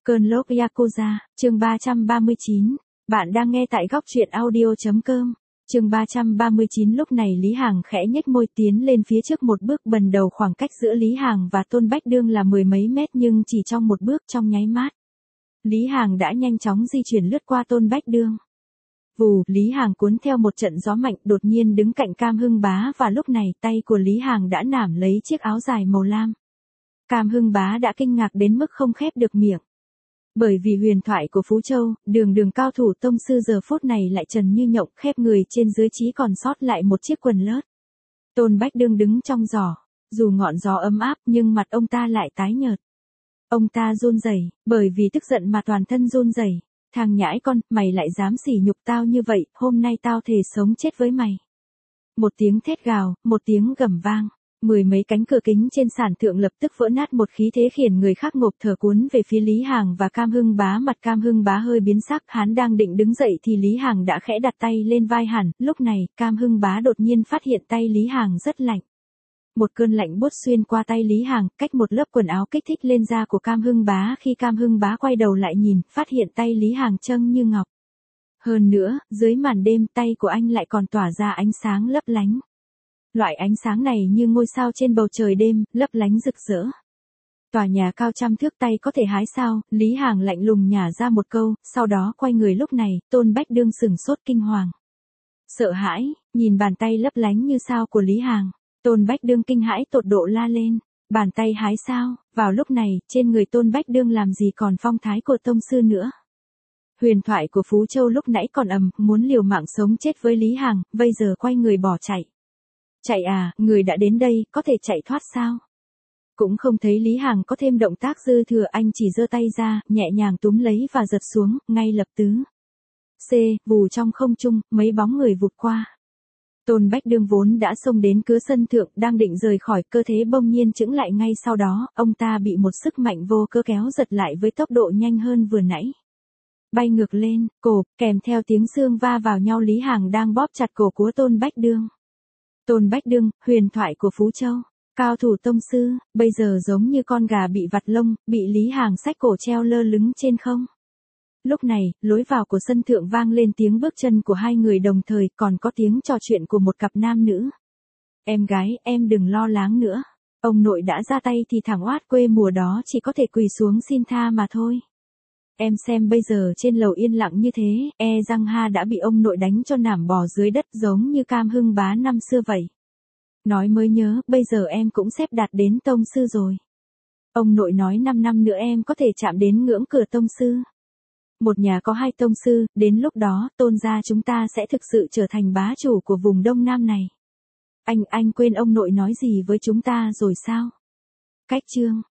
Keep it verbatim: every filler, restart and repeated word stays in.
Cơn lốc Yakuza, chương ba trăm ba mươi chín. Bạn đang nghe tại góc truyện audio.com. Chương ba trăm ba mươi chín. Lúc này Lý Hàng khẽ nhếch môi tiến lên phía trước một bước. Bần đầu khoảng cách giữa Lý Hàng và Tôn Bách Đương là mười mấy mét, nhưng chỉ trong một bước, trong nháy mắt, Lý Hàng đã nhanh chóng di chuyển lướt qua Tôn Bách Đương. Vù, Lý Hàng cuốn theo một trận gió mạnh, đột nhiên đứng cạnh Cam Hưng Bá, và lúc này tay của Lý Hàng đã nảm lấy chiếc áo dài màu lam. Cam Hưng Bá đã kinh ngạc đến mức không khép được miệng. Bởi vì huyền thoại của Phú Châu, đường đường cao thủ tông sư giờ phút này lại trần như nhộng, khép người trên dưới, chỉ còn sót lại một chiếc quần lót. Tôn Bách Đương đứng trong gió, dù ngọn gió ấm áp nhưng mặt ông ta lại tái nhợt. Ông ta run rẩy, bởi vì tức giận mà toàn thân run rẩy. Thằng nhãi con, mày lại dám sỉ nhục tao như vậy, hôm nay tao thề sống chết với mày. Một tiếng thét gào, một tiếng gầm vang. Mười mấy cánh cửa kính trên sàn thượng lập tức vỡ nát, một khí thế khiến người khác ngộp thở cuốn về phía Lý Hàng và Cam Hưng Bá. Mặt Cam Hưng Bá hơi biến sắc, hắn đang định đứng dậy thì Lý Hàng đã khẽ đặt tay lên vai hắn. Lúc này, Cam Hưng Bá đột nhiên phát hiện tay Lý Hàng rất lạnh. Một cơn lạnh buốt xuyên qua tay Lý Hàng, cách một lớp quần áo kích thích lên da của Cam Hưng Bá. Khi Cam Hưng Bá quay đầu lại nhìn, phát hiện tay Lý Hàng trông như ngọc. Hơn nữa, dưới màn đêm, tay của anh lại còn tỏa ra ánh sáng lấp lánh. Loại ánh sáng này như ngôi sao trên bầu trời đêm, lấp lánh rực rỡ. Tòa nhà cao trăm thước, tay có thể hái sao? Lý Hàng lạnh lùng nhả ra một câu, sau đó quay người. Lúc này, Tôn Bách Đương sửng sốt kinh hoàng. Sợ hãi, nhìn bàn tay lấp lánh như sao của Lý Hàng. Tôn Bách Đương kinh hãi tột độ la lên. Bàn tay hái sao? Vào lúc này, trên người Tôn Bách Đương làm gì còn phong thái của tông sư nữa. Huyền thoại của Phú Châu lúc nãy còn ầm, muốn liều mạng sống chết với Lý Hàng, bây giờ quay người bỏ chạy. Chạy à, người đã đến đây, có thể chạy thoát sao? Cũng không thấy Lý Hàng có thêm động tác dư thừa, anh chỉ giơ tay ra, nhẹ nhàng túm lấy và giật xuống, ngay lập tứ. C, vù trong không trung, mấy bóng người vụt qua. Tôn Bách Đương vốn đã xông đến cửa sân thượng, đang định rời khỏi, cơ thế bỗng nhiên chững lại. Ngay sau đó, ông ta bị một sức mạnh vô cớ kéo giật lại với tốc độ nhanh hơn vừa nãy. Bay ngược lên, cổ, kèm theo tiếng xương va vào nhau. Lý Hàng đang bóp chặt cổ của Tôn Bách Đương. Tôn Bách Đương, huyền thoại của Phú Châu, cao thủ tông sư, bây giờ giống như con gà bị vặt lông, bị Lý Hàng xách cổ treo lơ lửng trên không. Lúc này, lối vào của sân thượng vang lên tiếng bước chân của hai người đồng thời, còn có tiếng trò chuyện của một cặp nam nữ. Em gái, em đừng lo lắng nữa. Ông nội đã ra tay thì thằng oát quê mùa đó chỉ có thể quỳ xuống xin tha mà thôi. Em xem bây giờ trên lầu yên lặng như thế, e rằng ha đã bị ông nội đánh cho nằm bò dưới đất giống như Cam Hưng Bá năm xưa vậy. Nói mới nhớ, bây giờ em cũng xếp đạt đến tông sư rồi. Ông nội nói năm năm nữa em có thể chạm đến ngưỡng cửa tông sư. Một nhà có hai tông sư, đến lúc đó, Tôn gia chúng ta sẽ thực sự trở thành bá chủ của vùng Đông Nam này. Anh, anh quên ông nội nói gì với chúng ta rồi sao? Cách chương.